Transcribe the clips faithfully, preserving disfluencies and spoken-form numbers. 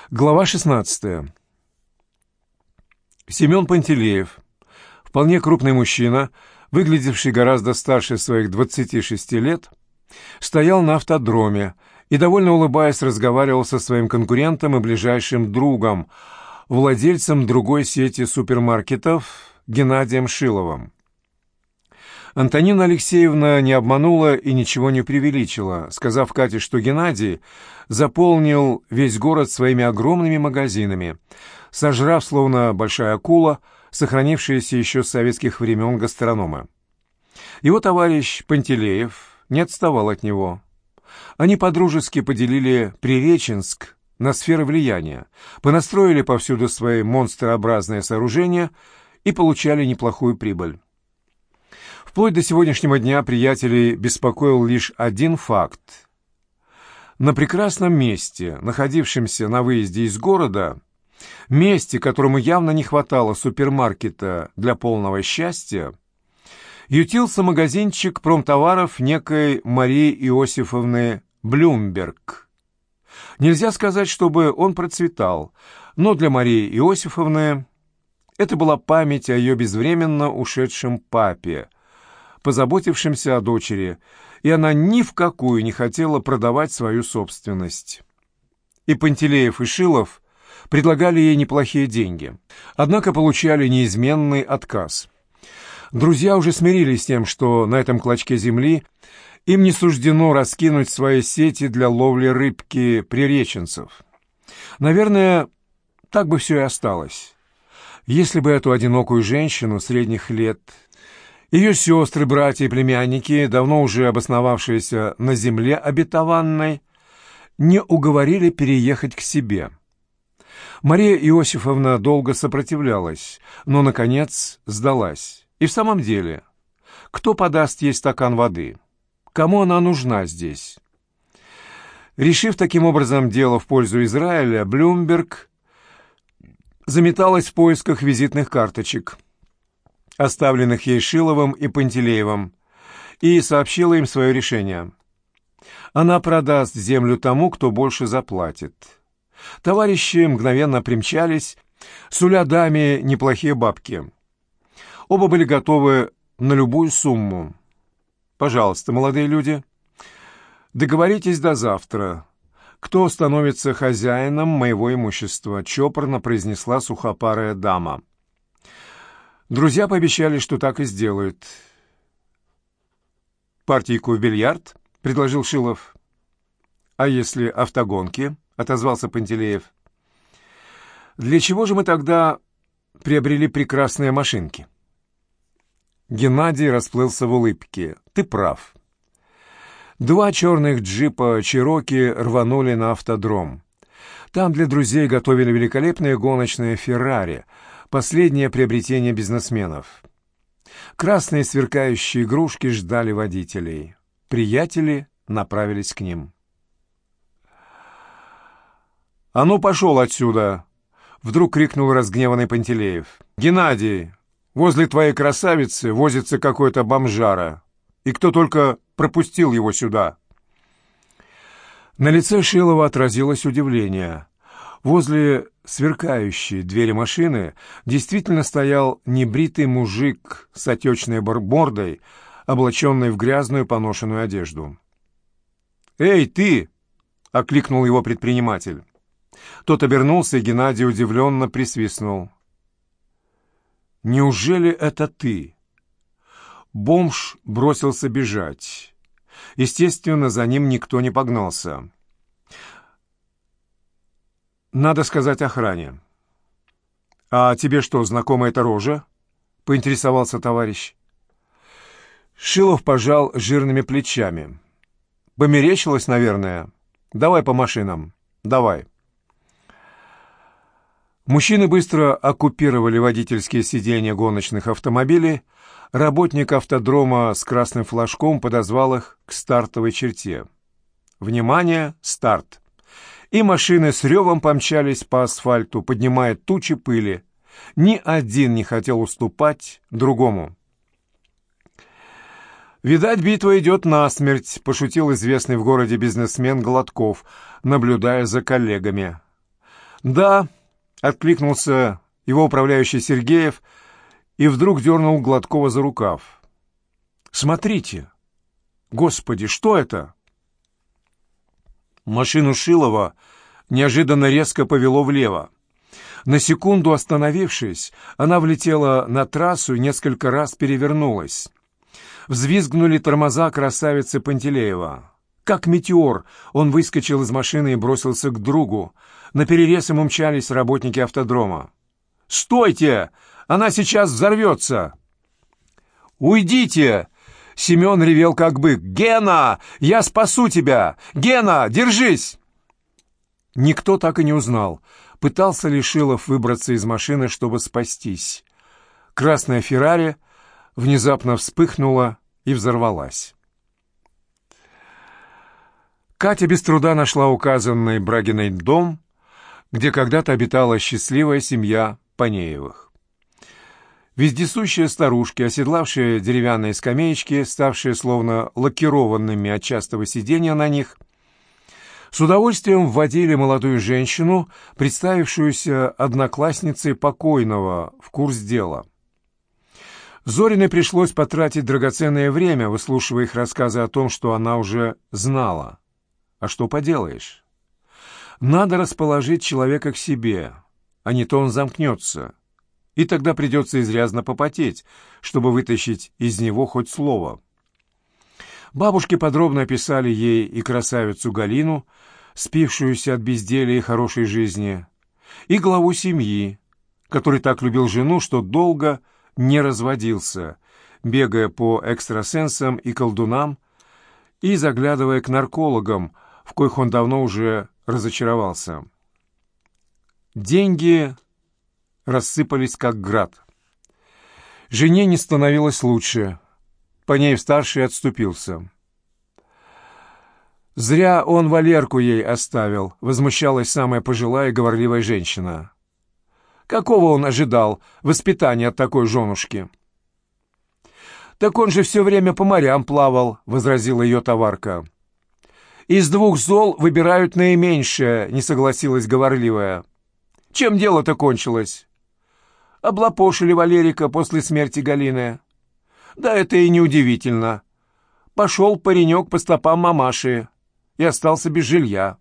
Глава шестнадцатая. Семен Пантелеев, вполне крупный мужчина, выглядевший гораздо старше своих двадцати шести лет, стоял на автодроме и, довольно улыбаясь, разговаривал со своим конкурентом и ближайшим другом, владельцем другой сети супермаркетов Геннадием Шиловым. Антонина Алексеевна не обманула и ничего не преувеличила, сказав Кате, что Геннадий заполнил весь город своими огромными магазинами, сожрав, словно большая акула, сохранившиеся еще с советских времен гастрономы. Его товарищ Пантелеев не отставал от него. Они подружески поделили Приреченск на сферы влияния, понастроили повсюду свои монстрообразные сооружения и получали неплохую прибыль. Вплоть до сегодняшнего дня приятелей беспокоил лишь один факт. На прекрасном месте, находившемся на выезде из города, месте, которому явно не хватало супермаркета для полного счастья, ютился магазинчик промтоваров некой Марии Иосифовны Блюмберг. Нельзя сказать, чтобы он процветал, но для Марии Иосифовны это была память о ее безвременно ушедшем папе, позаботившимся о дочери, и она ни в какую не хотела продавать свою собственность. И Пантелеев, и Шилов предлагали ей неплохие деньги, однако получали неизменный отказ. Друзья уже смирились с тем, что на этом клочке земли им не суждено раскинуть свои сети для ловли рыбки приреченцев. Наверное, так бы все и осталось, если бы эту одинокую женщину средних лет, ее сестры, братья и племянники, давно уже обосновавшиеся на земле обетованной, не уговорили переехать к себе. Мария Иосифовна долго сопротивлялась, но, наконец, сдалась. И в самом деле, кто подаст ей стакан воды? Кому она нужна здесь? Решив таким образом дело в пользу Израиля, Блюмберг заметалась в поисках визитных карточек, оставленных ей Шиловым и Пантелеевым, и сообщила им свое решение. Она продаст землю тому, кто больше заплатит. Товарищи мгновенно примчались, суля даме неплохие бабки. Оба были готовы на любую сумму. «Пожалуйста, молодые люди, договоритесь до завтра. Кто становится хозяином моего имущества?» — чопорно произнесла сухопарая дама. Друзья пообещали, что так и сделают. «Партийку в бильярд?» — предложил Шилов. «А если автогонки?» — отозвался Пантелеев. «Для чего же мы тогда приобрели прекрасные машинки?» Геннадий расплылся в улыбке. «Ты прав». Два черных джипа «Чироки» рванули на автодром. Там для друзей готовили великолепные гоночные «Феррари», последнее приобретение бизнесменов. Красные сверкающие игрушки ждали водителей. Приятели направились к ним. «А ну, пошел отсюда!» — вдруг крикнул разгневанный Пантелеев. «Геннадий, возле твоей красавицы возится какой-то бомжара. И кто только пропустил его сюда?» На лице Шилова отразилось удивление. Возле сверкающей двери машины действительно стоял небритый мужик с отечной мордой, облаченный в грязную поношенную одежду. «Эй, ты!» — окликнул его предприниматель. Тот обернулся, и Геннадий удивленно присвистнул. «Неужели это ты?» Бомж бросился бежать. Естественно, за ним никто не погнался. «Надо сказать охране». «А тебе что, знакома эта рожа?» — поинтересовался товарищ. Шилов пожал жирными плечами. «Померещилось, наверное. Давай по машинам. Давай». Мужчины быстро оккупировали водительские сиденья гоночных автомобилей. Работник автодрома с красным флажком подозвал их к стартовой черте. «Внимание! Старт!» И машины с ревом помчались по асфальту, поднимая тучи пыли. Ни один не хотел уступать другому. «Видать, битва идет насмерть», — пошутил известный в городе бизнесмен Гладков, наблюдая за коллегами. «Да», — откликнулся его управляющий Сергеев и вдруг дернул Гладкова за рукав. «Смотрите! Господи, что это?» Машину Шилова неожиданно резко повело влево. На секунду остановившись, она влетела на трассу и несколько раз перевернулась. Взвизгнули тормоза красавицы Пантелеева. Как метеор, он выскочил из машины и бросился к другу. Наперерез ему мчались работники автодрома. «Стойте! Она сейчас взорвется!» «Уйдите!» — Семен ревел как бык. «Гена! Я спасу тебя! Гена, держись!» Никто так и не узнал, пытался ли Шилов выбраться из машины, чтобы спастись. Красная «Феррари» внезапно вспыхнула и взорвалась. Катя без труда нашла указанный Брагиной дом, где когда-то обитала счастливая семья Панеевых. Вездесущие старушки, оседлавшие деревянные скамеечки, ставшие словно лакированными от частого сидения на них, с удовольствием вводили молодую женщину, представившуюся одноклассницей покойного, в курс дела. Зориной пришлось потратить драгоценное время, выслушивая их рассказы о том, что она уже знала. А что поделаешь? Надо расположить человека к себе, а не то он замкнется, и тогда придется изрядно попотеть, чтобы вытащить из него хоть слово. Бабушки подробно описали ей и красавицу Галину, спившуюся от безделия и хорошей жизни, и главу семьи, который так любил жену, что долго не разводился, бегая по экстрасенсам и колдунам и заглядывая к наркологам, в коих он давно уже разочаровался. Деньги рассыпались как град. Жене не становилось лучше. Панеев-старший отступился. «Зря он Валерку ей оставил», — возмущалась самая пожилая и говорливая женщина. «Какого он ожидал воспитания от такой женушки?» «Так он же все время по морям плавал», — возразила ее товарка. «Из двух зол выбирают наименьшее», — не согласилась говорливая. «Чем дело-то кончилось?» «Облапошили Валерика после смерти Галины». «Да это и неудивительно. Пошел паренек по стопам мамаши и остался без жилья».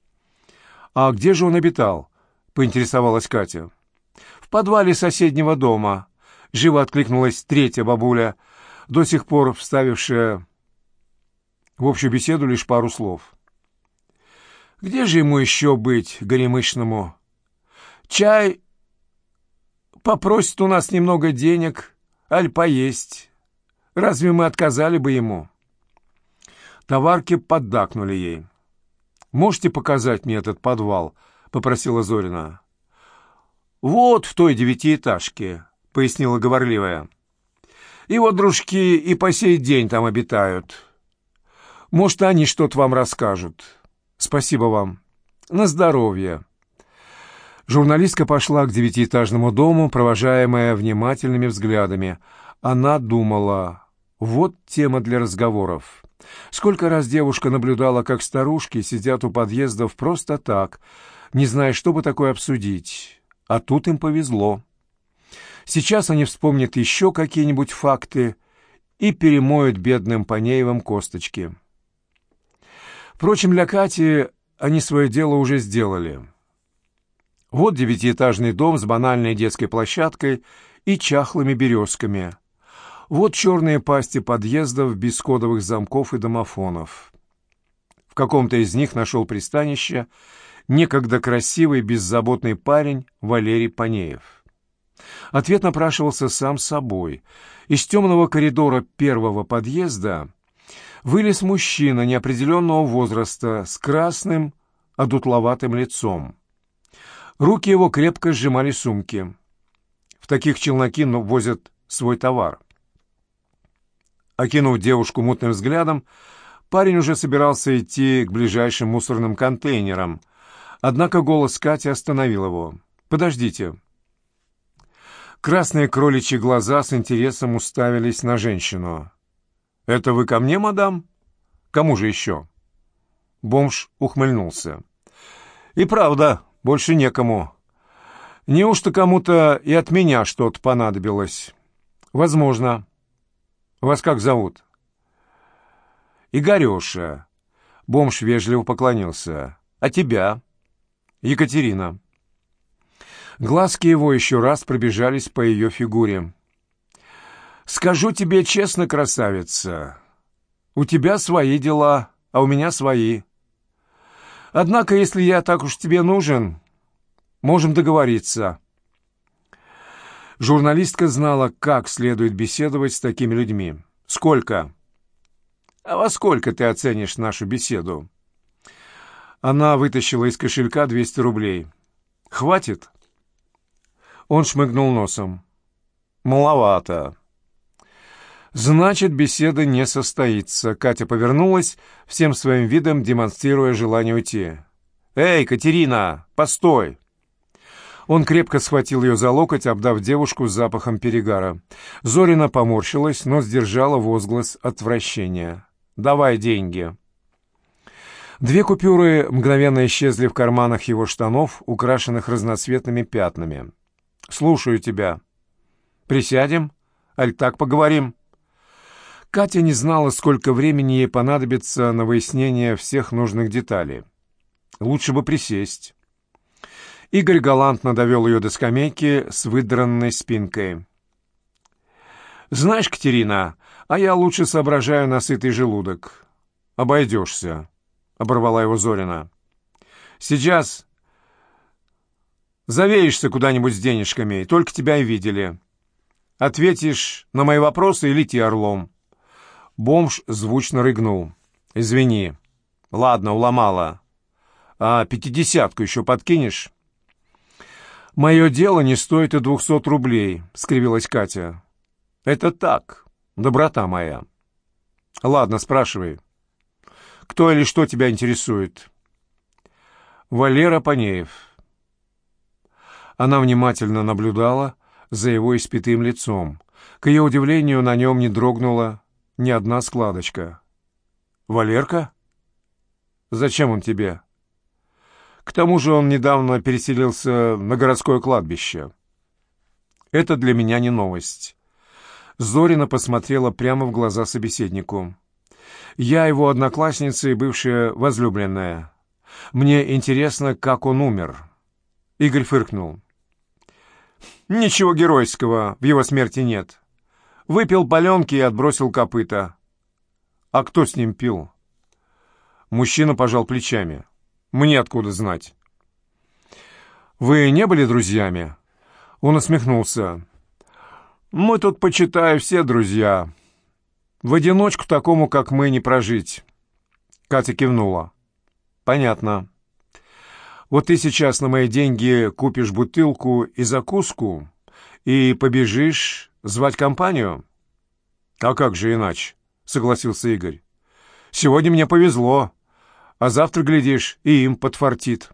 «А где же он обитал?» — поинтересовалась Катя. «В подвале соседнего дома», — живо откликнулась третья бабуля, до сих пор вставившая в общую беседу лишь пару слов. «Где же ему еще быть, горемышному? Чай попросит у нас немного денег, аль поесть. Разве мы отказали бы ему?» Товарки поддакнули ей. «Можете показать мне этот подвал?» — попросила Зорина. «Вот в той девятиэтажке», — пояснила говорливая. «Его дружки и по сей день там обитают. Может, они что-то вам расскажут. Спасибо вам. На здоровье». Журналистка пошла к девятиэтажному дому, провожаемая внимательными взглядами. Она думала, вот тема для разговоров. Сколько раз девушка наблюдала, как старушки сидят у подъездов просто так, не зная, что бы такое обсудить. А тут им повезло. Сейчас они вспомнят еще какие-нибудь факты и перемоют бедным Панеевым косточки. Впрочем, для Кати они свое дело уже сделали. Вот девятиэтажный дом с банальной детской площадкой и чахлыми березками. Вот черные пасти подъездов без кодовых замков и домофонов. В каком-то из них нашел пристанище некогда красивый, беззаботный парень Валерий Панеев. Ответ напрашивался сам собой. Из темного коридора первого подъезда вылез мужчина неопределенного возраста с красным, одутловатым лицом. Руки его крепко сжимали сумки. В таких челноки возят свой товар. Окинув девушку мутным взглядом, парень уже собирался идти к ближайшим мусорным контейнерам. Однако голос Кати остановил его. «Подождите». Красные кроличьи глаза с интересом уставились на женщину. «Это вы ко мне, мадам? Кому же еще?» Бомж ухмыльнулся. «И правда, Больше некому. Неужто кому-то и от меня что-то понадобилось? Возможно. Вас как зовут? Игореша. Бомж вежливо поклонился. А тебя? Екатерина. Глазки его еще раз пробежались по ее фигуре. «Скажу тебе честно, красавица, у тебя свои дела, а у меня свои. Однако, если я так уж тебе нужен, можем договориться». Журналистка знала, как следует беседовать с такими людьми. «Сколько?» «А во сколько ты оценишь нашу беседу?» Она вытащила из кошелька двести рублей. «Хватит?» Он шмыгнул носом. «Маловато». «Значит, беседа не состоится». Катя повернулась, всем своим видом демонстрируя желание уйти. «Эй, Катерина, постой!» Он крепко схватил ее за локоть, обдав девушку запахом перегара. Зорина поморщилась, но сдержала возглас отвращения. «Давай деньги». Две купюры мгновенно исчезли в карманах его штанов, украшенных разноцветными пятнами. «Слушаю тебя. Присядем? Аль так поговорим?» Катя не знала, сколько времени ей понадобится на выяснение всех нужных деталей. Лучше бы присесть. Игорь галантно довел ее до скамейки с выдранной спинкой. «Знаешь, Катерина, а я лучше соображаю на сытый желудок». «Обойдешься», — оборвала его Зорина. «Сейчас завеешься куда-нибудь с денежками, только тебя и видели. Ответишь на мои вопросы и лети орлом». Бомж звучно рыгнул. «Извини. Ладно, уломала. А пятидесятку еще подкинешь?» «Мое дело не стоит и двухсот рублей», — скривилась Катя. «Это так, доброта моя». «Ладно, спрашивай. Кто или что тебя интересует?» «Валера Панеев». Она внимательно наблюдала за его испитым лицом. К ее удивлению, на нем не дрогнула ни одна складочка. «Валерка? Зачем он тебе?» «К тому же он недавно переселился на городское кладбище». «Это для меня не новость». Зорина посмотрела прямо в глаза собеседнику. «Я его одноклассница и бывшая возлюбленная. Мне интересно, как он умер». Игорь фыркнул. «Ничего геройского в его смерти нет. Выпил паленки и отбросил копыта». «А кто с ним пил?» Мужчина пожал плечами. «Мне откуда знать?» «Вы не были друзьями?» Он усмехнулся. «Мы тут, почитаю, все друзья. В одиночку такому, как мы, не прожить». Катя кивнула. «Понятно. Вот ты сейчас на мои деньги купишь бутылку и закуску и побежишь звать компанию?» «А как же иначе?» — согласился Игорь. «Сегодня мне повезло, а завтра, глядишь, и им подфартит».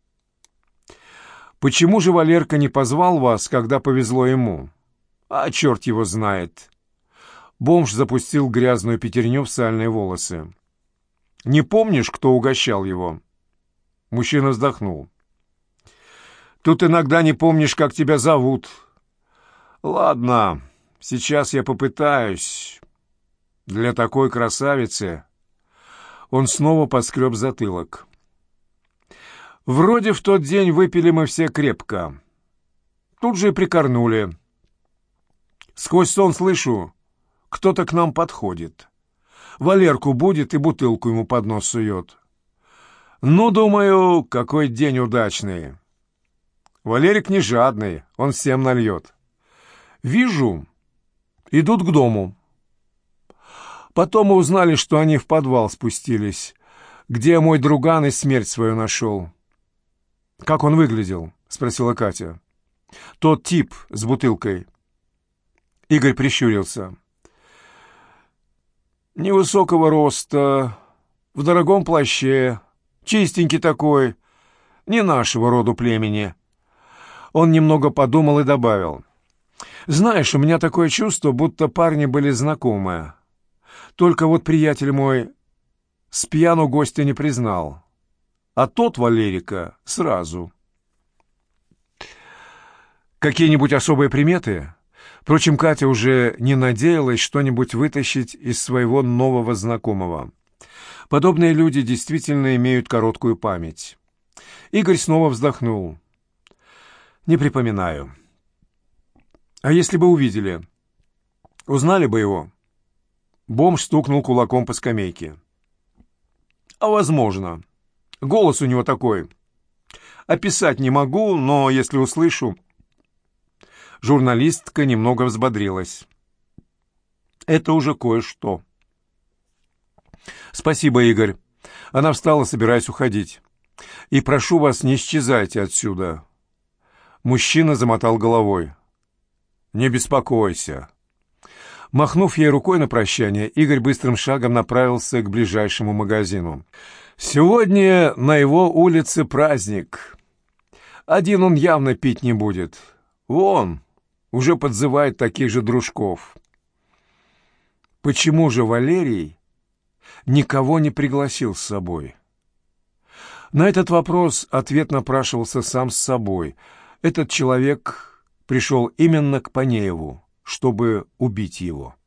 «Почему же Валерка не позвал вас, когда повезло ему?» «А черт его знает». Бомж запустил грязную пятерню в сальные волосы. «Не помнишь, кто угощал его?» Мужчина вздохнул. «Тут иногда не помнишь, как тебя зовут». «Ладно, сейчас я попытаюсь. Для такой красавицы...» Он снова поскреб затылок. «Вроде в тот день выпили мы все крепко. Тут же и прикорнули. Сквозь сон слышу, кто-то к нам подходит. Валерку будет и бутылку ему под нос сует. Ну, думаю, какой день удачный. Валерик не жадный, он всем нальет. Вижу, идут к дому. Потом мы узнали, что они в подвал спустились, где мой друган и смерть свою нашел». «Как он выглядел?» — спросила Катя. «Тот тип с бутылкой». Игорь прищурился. «Невысокого роста, в дорогом плаще, чистенький такой, не нашего роду племени». Он немного подумал и добавил. «Знаешь, у меня такое чувство, будто парни были знакомые. Только вот приятель мой с пьяну гостя не признал. А тот Валерика сразу». Какие-нибудь особые приметы? Впрочем, Катя уже не надеялась что-нибудь вытащить из своего нового знакомого. Подобные люди действительно имеют короткую память. Игорь снова вздохнул. «Не припоминаю». «А если бы увидели? Узнали бы его?» Бомж стукнул кулаком по скамейке. «А возможно. Голос у него такой. Описать не могу, но если услышу...» Журналистка немного взбодрилась. «Это уже кое-что». «Спасибо, Игорь». Она встала, собираясь уходить. «И прошу вас, не исчезайте отсюда». Мужчина замотал головой. «Не беспокойся». Махнув ей рукой на прощание, Игорь быстрым шагом направился к ближайшему магазину. Сегодня на его улице праздник. Один он явно пить не будет. Вон, уже подзывает таких же дружков. Почему же Валерий никого не пригласил с собой? На этот вопрос ответ напрашивался сам с собой. Этот человек пришел именно к Панееву, чтобы убить его.